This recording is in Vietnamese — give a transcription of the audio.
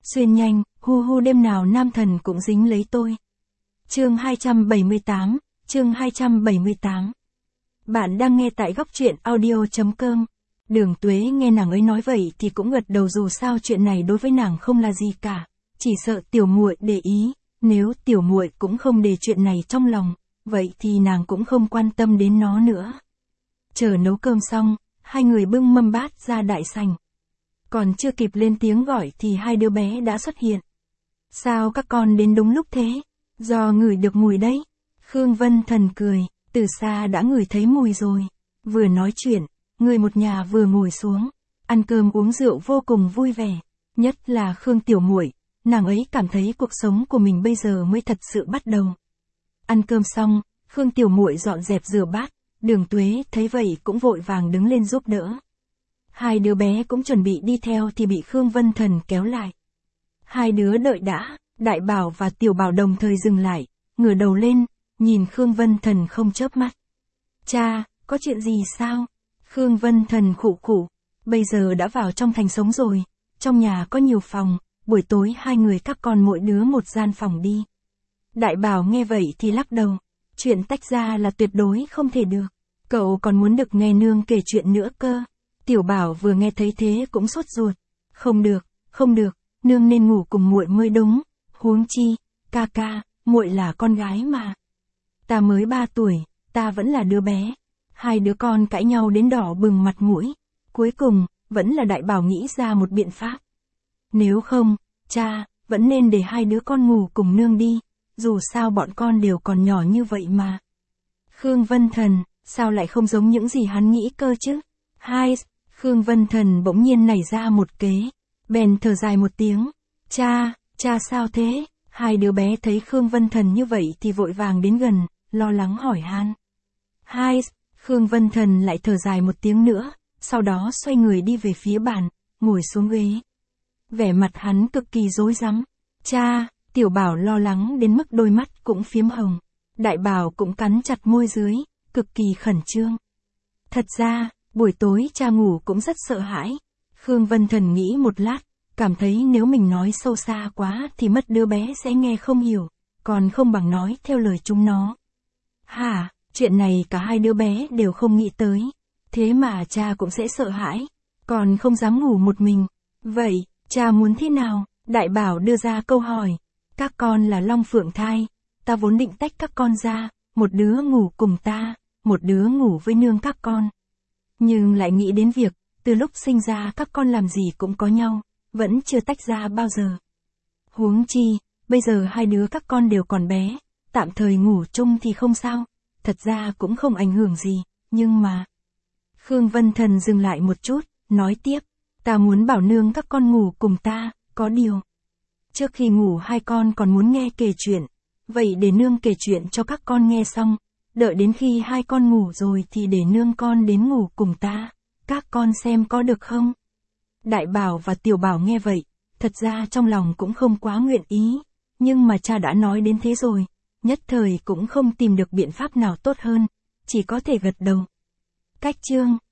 Xuyên nhanh, hu hu đêm nào nam thần cũng dính lấy tôi. Chương 278, chương 278. Bạn đang nghe tại góc truyện audio.com. Đường Tuế nghe nàng ấy nói vậy thì cũng gật đầu, dù sao chuyện này đối với nàng không là gì cả, chỉ sợ tiểu muội để ý, nếu tiểu muội cũng không để chuyện này trong lòng, vậy thì nàng cũng không quan tâm đến nó nữa. Chờ nấu cơm xong, hai người bưng mâm bát ra đại sảnh. Còn chưa kịp lên tiếng gọi thì hai đứa bé đã xuất hiện. Sao các con đến đúng lúc thế? Do ngửi được mùi đấy. Khương Vân Thần cười, từ xa đã ngửi thấy mùi rồi. Vừa nói chuyện, người một nhà vừa ngồi xuống, ăn cơm uống rượu vô cùng vui vẻ. Nhất là Khương tiểu muội, nàng ấy cảm thấy cuộc sống của mình bây giờ mới thật sự bắt đầu. Ăn cơm xong, Khương tiểu muội dọn dẹp rửa bát, Đường Tuế thấy vậy cũng vội vàng đứng lên giúp đỡ. Hai đứa bé cũng chuẩn bị đi theo thì bị Khương Vân Thần kéo lại. Hai đứa đợi đã, Đại Bảo và Tiểu Bảo đồng thời dừng lại, ngửa đầu lên, nhìn Khương Vân Thần không chớp mắt. Cha, có chuyện gì sao? Khương Vân Thần khụ khụ, bây giờ đã vào trong thành sống rồi, trong nhà có nhiều phòng, buổi tối hai người các con mỗi đứa một gian phòng đi. Đại Bảo nghe vậy thì lắc đầu, chuyện tách ra là tuyệt đối không thể được, cậu còn muốn được nghe nương kể chuyện nữa cơ. Tiểu Bảo vừa nghe thấy thế cũng sốt ruột. Không được, nương nên ngủ cùng muội mới đúng, huống chi, ca, muội là con gái mà. Ta mới 3 tuổi, ta vẫn là đứa bé. Hai đứa con cãi nhau đến đỏ bừng mặt mũi. Cuối cùng, vẫn là Đại Bảo nghĩ ra một biện pháp. Nếu không, cha, vẫn nên để hai đứa con ngủ cùng nương đi, dù sao bọn con đều còn nhỏ như vậy mà. Khương Vân Thần, sao lại không giống những gì hắn nghĩ cơ chứ? Khương Vân Thần bỗng nhiên nảy ra một kế, bèn thở dài một tiếng. Cha sao thế? Hai đứa bé thấy Khương Vân Thần như vậy thì vội vàng đến gần, lo lắng hỏi han. Khương Vân Thần lại thở dài một tiếng nữa, sau đó xoay người đi về phía bàn, ngồi xuống ghế. Vẻ mặt hắn cực kỳ rối rắm. Cha, Tiểu Bảo lo lắng đến mức đôi mắt cũng phiếm hồng. Đại Bảo cũng cắn chặt môi dưới, cực kỳ khẩn trương. Thật ra, buổi tối cha ngủ cũng rất sợ hãi. Khương Vân Thần nghĩ một lát, cảm thấy nếu mình nói sâu xa quá thì mất đứa bé sẽ nghe không hiểu, còn không bằng nói theo lời chúng nó. Chuyện này cả hai đứa bé đều không nghĩ tới. Thế mà cha cũng sẽ sợ hãi, còn không dám ngủ một mình. Vậy, cha muốn thế nào? Đại Bảo đưa ra câu hỏi. Các con là long phượng thai, ta vốn định tách các con ra, một đứa ngủ cùng ta, một đứa ngủ với nương các con. Nhưng lại nghĩ đến việc, từ lúc sinh ra các con làm gì cũng có nhau, vẫn chưa tách ra bao giờ. Huống chi, bây giờ hai đứa các con đều còn bé, tạm thời ngủ chung thì không sao, thật ra cũng không ảnh hưởng gì, nhưng mà... Khương Vân Thần dừng lại một chút, nói tiếp, ta muốn bảo nương các con ngủ cùng ta, có điều. Trước khi ngủ hai con còn muốn nghe kể chuyện, vậy để nương kể chuyện cho các con nghe xong. Đợi đến khi hai con ngủ rồi thì để nương con đến ngủ cùng ta, các con xem có được không? Đại Bảo và Tiểu Bảo nghe vậy, thật ra trong lòng cũng không quá nguyện ý, nhưng mà cha đã nói đến thế rồi, nhất thời cũng không tìm được biện pháp nào tốt hơn, chỉ có thể gật đầu. Cách chương